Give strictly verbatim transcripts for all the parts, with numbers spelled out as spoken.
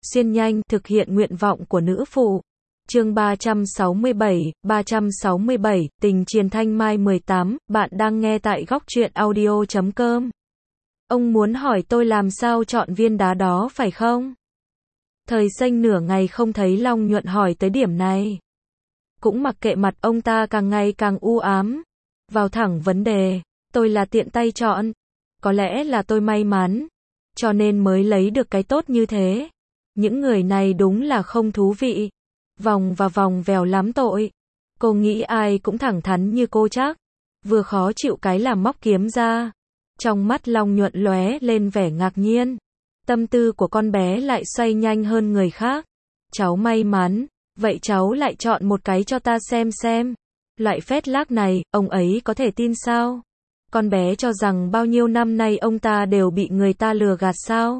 xuyên nhanh, thực hiện nguyện vọng của nữ phụ. Chương ba trăm sáu mươi bảy, ba trăm sáu mươi bảy, Tình Triền Thanh Mai mười tám, bạn đang nghe tại góc truyện audio chấm com. Ông muốn hỏi tôi làm sao chọn viên đá đó phải không? Thời Xanh nửa ngày không thấy Long Nhuận hỏi tới điểm này. Cũng mặc kệ mặt ông ta càng ngày càng u ám. Vào thẳng vấn đề, tôi là tiện tay chọn. Có lẽ là tôi may mắn, cho nên mới lấy được cái tốt như thế. Những người này đúng là không thú vị. Vòng và vòng vèo lắm tội. Cô nghĩ ai cũng thẳng thắn như cô chắc. Vừa khó chịu cái là móc kiếm ra. Trong mắt Long Nhuận lóe lên vẻ ngạc nhiên. Tâm tư của con bé lại xoay nhanh hơn người khác. Cháu may mắn, vậy cháu lại chọn một cái cho ta xem xem. Loại phét lác này, ông ấy có thể tin sao? Con bé cho rằng bao nhiêu năm nay ông ta đều bị người ta lừa gạt sao?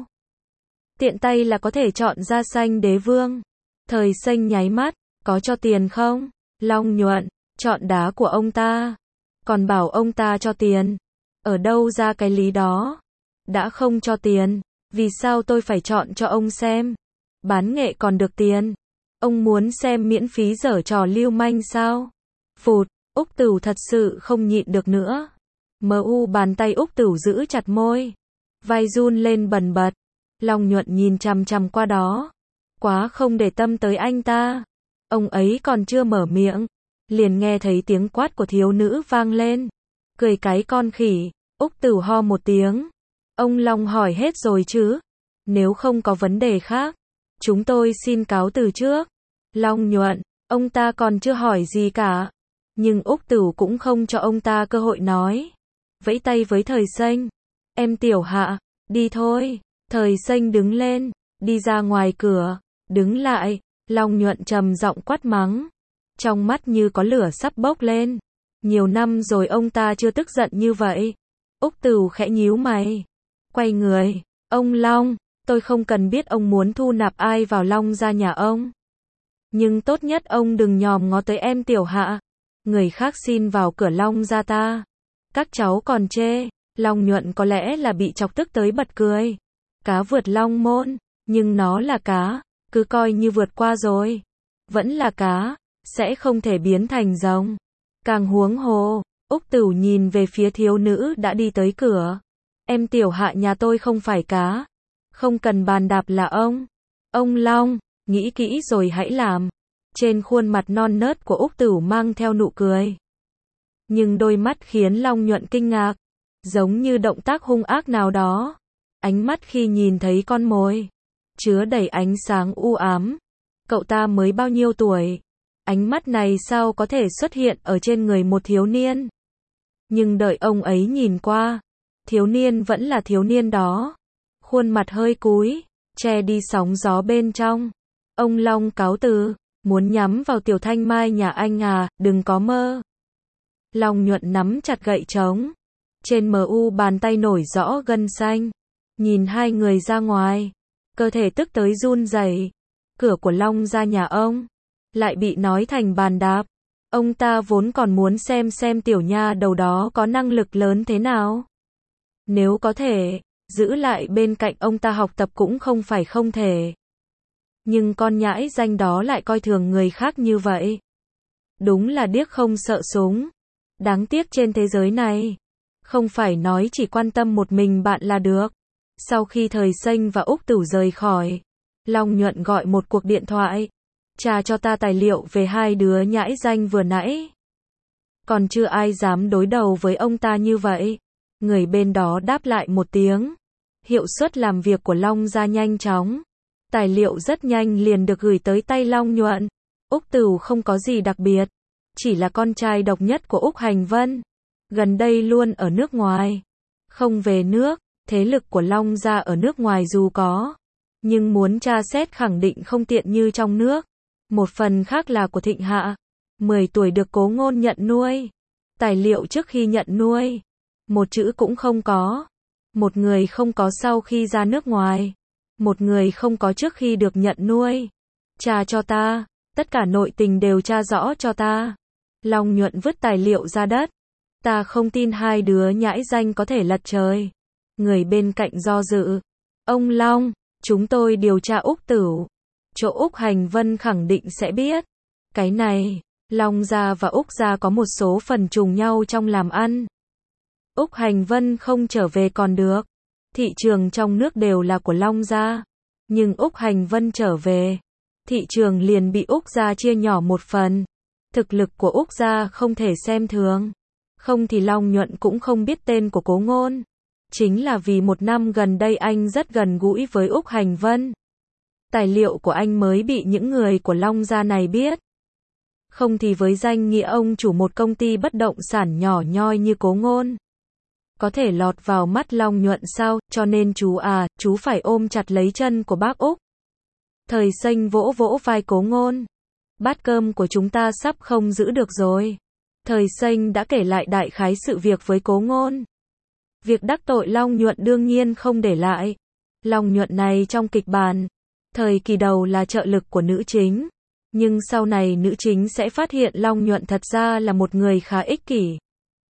Tiện tay là có thể chọn ra Xanh đế vương. Thời Xanh nháy mắt, có cho tiền không? Long Nhuận, chọn đá của ông ta. Còn bảo ông ta cho tiền. Ở đâu ra cái lý đó? Đã không cho tiền, vì sao tôi phải chọn cho ông xem? Bán nghệ còn được tiền. Ông muốn xem miễn phí giở trò lưu manh sao? Phụt, Úc Tửu thật sự không nhịn được nữa. Mờ u bàn tay Úc Tửu giữ chặt môi. Vai run lên bần bật. Long Nhuận nhìn chằm chằm qua đó. Quá không để tâm tới anh ta. Ông ấy còn chưa mở miệng. Liền nghe thấy tiếng quát của thiếu nữ vang lên. Cười cái con khỉ. Úc Tửu ho một tiếng. Ông Long hỏi hết rồi chứ? Nếu không có vấn đề khác, chúng tôi xin cáo từ trước. Long Nhuận, ông ta còn chưa hỏi gì cả. Nhưng Úc Tửu cũng không cho ông ta cơ hội nói. Vẫy tay với Thời Xanh. Em Tiểu Hạ, đi thôi. Thời Xanh đứng lên, đi ra ngoài cửa. Đứng lại, Long Nhuận trầm giọng quát mắng. Trong mắt như có lửa sắp bốc lên. Nhiều năm rồi ông ta chưa tức giận như vậy. Úc Tửu khẽ nhíu mày. Quay người, ông Long, tôi không cần biết ông muốn thu nạp ai vào Long gia nhà ông. Nhưng tốt nhất ông đừng nhòm ngó tới em Tiểu Hạ. Người khác xin vào cửa Long gia ta. Các cháu còn chê. Long Nhuận có lẽ là bị chọc tức tới bật cười. Cá vượt Long môn, nhưng nó là cá, cứ coi như vượt qua rồi. Vẫn là cá, sẽ không thể biến thành rồng. Càng huống hồ, Úc Tửu nhìn về phía thiếu nữ đã đi tới cửa. Em Tiểu Hạ nhà tôi không phải cá. Không cần bàn đạp là ông. Ông Long, nghĩ kỹ rồi hãy làm. Trên khuôn mặt non nớt của Úc Tửu mang theo nụ cười. Nhưng đôi mắt khiến Long Nhuận kinh ngạc. Giống như động tác hung ác nào đó. Ánh mắt khi nhìn thấy con mồi. Chứa đầy ánh sáng u ám. Cậu ta mới bao nhiêu tuổi? Ánh mắt này sao có thể xuất hiện ở trên người một thiếu niên? Nhưng đợi ông ấy nhìn qua. Thiếu niên vẫn là thiếu niên đó. Khuôn mặt hơi cúi, che đi sóng gió bên trong. Ông Long cáo từ, muốn nhắm vào Tiểu Thanh Mai nhà anh à, đừng có mơ. Long Nhuận nắm chặt gậy trống. Trên mờ u bàn tay nổi rõ gân xanh. Nhìn hai người ra ngoài. Cơ thể tức tới run rẩy. Cửa của Long gia nhà ông lại bị nói thành bàn đạp. Ông ta vốn còn muốn xem xem tiểu nha đầu đó có năng lực lớn thế nào. Nếu có thể, giữ lại bên cạnh ông ta học tập cũng không phải không thể. Nhưng con nhãi danh đó lại coi thường người khác như vậy. Đúng là điếc không sợ súng. Đáng tiếc trên thế giới này, không phải nói chỉ quan tâm một mình bạn là được. Sau khi Thời Xanh và Úc Tửu rời khỏi, Long Nhuận gọi một cuộc điện thoại. Trả cho ta tài liệu về hai đứa nhãi danh vừa nãy. Còn chưa ai dám đối đầu với ông ta như vậy. Người bên đó đáp lại một tiếng. Hiệu suất làm việc của Long gia nhanh chóng. Tài liệu rất nhanh liền được gửi tới tay Long Nhuận. Úc Tửu không có gì đặc biệt. Chỉ là con trai độc nhất của Úc Hành Vân. Gần đây luôn ở nước ngoài. Không về nước, thế lực của Long gia ở nước ngoài dù có. Nhưng muốn tra xét khẳng định không tiện như trong nước. Một phần khác là của Thịnh Hạ. mười tuổi được Cố Ngôn nhận nuôi. Tài liệu trước khi nhận nuôi. Một chữ cũng không có. Một người không có sau khi ra nước ngoài. Một người không có trước khi được nhận nuôi. Tra cho ta. Tất cả nội tình đều tra rõ cho ta. Long Nhuận vứt tài liệu ra đất. Ta không tin hai đứa nhãi danh có thể lật trời. Người bên cạnh do dự. Ông Long, Chúng tôi điều tra Úc Tửu. Chỗ Úc Hành Vân khẳng định sẽ biết. Cái này, Long gia và Úc gia có một số phần trùng nhau trong làm ăn. Úc Hành Vân không trở về còn được. Thị trường trong nước đều là của Long gia. Nhưng Úc Hành Vân trở về, thị trường liền bị Úc gia chia nhỏ một phần. Thực lực của Úc gia không thể xem thường. Không thì Long Nhuận cũng không biết tên của Cố Ngôn. Chính là vì một năm gần đây anh rất gần gũi với Úc Hành Vân. Tài liệu của anh mới bị những người của Long gia này biết. Không thì với danh nghĩa ông chủ một công ty bất động sản nhỏ nhoi như Cố Ngôn, có thể lọt vào mắt Long Nhuận sao, cho nên chú à, chú phải ôm chặt lấy chân của bác Úc. Thời Xanh vỗ vỗ vai Cố Ngôn. Bát cơm của chúng ta sắp không giữ được rồi. Thời Xanh đã kể lại đại khái sự việc với Cố Ngôn. Việc đắc tội Long Nhuận đương nhiên không để lại. Long Nhuận này trong kịch bản, thời kỳ đầu là trợ lực của nữ chính. Nhưng sau này nữ chính sẽ phát hiện Long Nhuận thật ra là một người khá ích kỷ.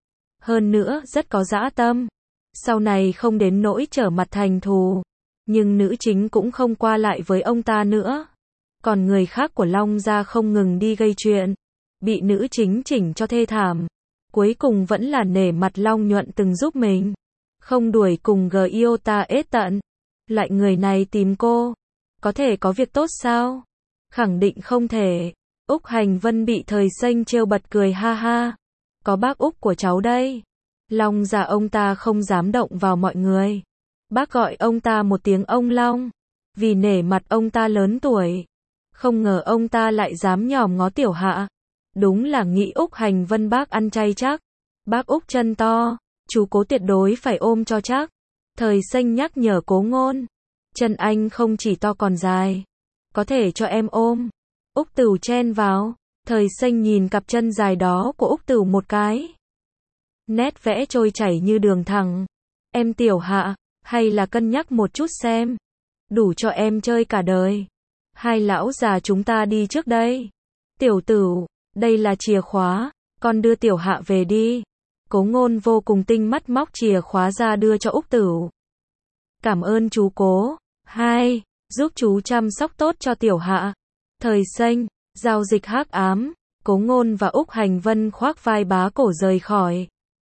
Hơn nữa rất có dã tâm. Sau này không đến nỗi trở mặt thành thù. Nhưng nữ chính cũng không qua lại với ông ta nữa. Còn người khác của Long gia không ngừng đi gây chuyện. Bị nữ chính chỉnh cho thê thảm. Cuối cùng vẫn là nể mặt Long Nhuận từng giúp mình. Không đuổi cùng Giota ết tận. Lại người này tìm cô. Có thể có việc tốt sao? Khẳng định không thể. Úc Hành Vân bị Thời Xanh trêu bật cười ha ha. Có bác Úc của cháu đây. Long gia ông ta không dám động vào mọi người. Bác gọi ông ta một tiếng ông Long. Vì nể mặt ông ta lớn tuổi. Không ngờ ông ta lại dám nhòm ngó tiểu hạ. Đúng là nghĩ Úc Hành Vân bác ăn chay chắc. Bác Úc chân to. Chú Cố tuyệt đối phải ôm cho chắc. Thời Xanh nhắc nhở Cố Ngôn. Chân anh không chỉ to còn dài. Có thể cho em ôm. Úc Tửu chen vào. Thời Xanh nhìn cặp chân dài đó của Úc Tửu một cái. Nét vẽ trôi chảy như đường thẳng. Em tiểu hạ, hay là cân nhắc một chút xem. Đủ cho em chơi cả đời. Hai lão già chúng ta đi trước đây. Tiểu Tửu, đây là chìa khóa. Con đưa tiểu hạ về đi. Cố Ngôn vô cùng tinh mắt móc chìa khóa ra đưa cho Úc Tửu. Cảm ơn chú Cố. Hai, giúp chú chăm sóc tốt cho tiểu hạ. Thời Xanh, giao dịch hắc ám. Cố Ngôn và Úc Hành Vân khoác vai bá cổ rời khỏi.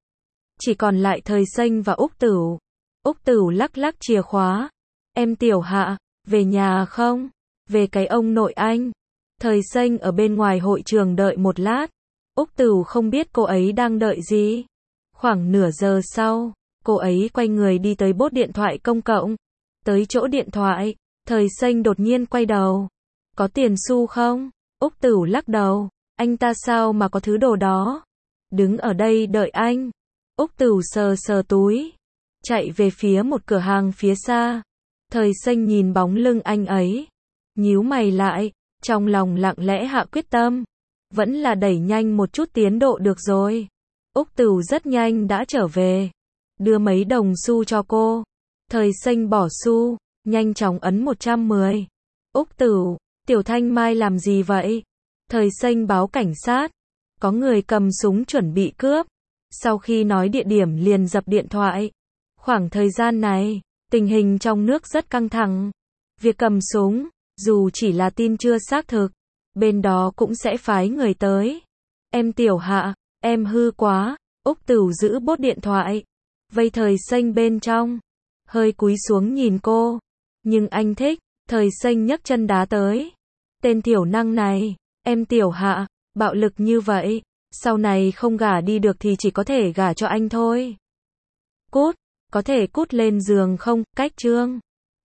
Chỉ còn lại Thời Xanh và Úc Tửu. Úc Tửu lắc lắc chìa khóa. Em tiểu hạ, về nhà không? Về cái ông nội anh. Thời Xanh ở bên ngoài hội trường đợi một lát. Úc Tửu không biết cô ấy đang đợi gì. Khoảng nửa giờ sau, cô ấy quay người đi tới bốt điện thoại công cộng. Tới chỗ điện thoại, Thời Xanh đột nhiên quay đầu. Có tiền xu không? Úc Tửu lắc đầu. Anh ta sao mà có thứ đồ đó? Đứng ở đây đợi anh. Úc Tửu sờ sờ túi. Chạy về phía một cửa hàng phía xa. Thời Xanh nhìn bóng lưng anh ấy. Nhíu mày lại. Trong lòng lặng lẽ hạ quyết tâm. Vẫn là đẩy nhanh một chút tiến độ được rồi. Úc Tửu rất nhanh đã trở về. Đưa mấy đồng xu cho cô. Thời Xanh bỏ xu. Nhanh chóng ấn một trăm mười. Úc Tửu, Tiểu Thanh Mai làm gì vậy? Thời Xanh báo cảnh sát. Có người cầm súng chuẩn bị cướp. Sau khi nói địa điểm liền dập điện thoại. Khoảng thời gian này, tình hình trong nước rất căng thẳng. Việc cầm súng, dù chỉ là tin chưa xác thực, bên đó cũng sẽ phái người tới. Em tiểu hạ, em hư quá. Úc Tửu giữ bốt điện thoại. Vây Thời Xanh bên trong. Hơi cúi xuống nhìn cô. Nhưng anh thích. Thời Xanh nhấc chân đá tới. Tên tiểu năng này, em tiểu hạ, bạo lực như vậy. Sau này không gả đi được thì chỉ có thể gả cho anh thôi. Cút, có thể cút lên giường không? Cách chương.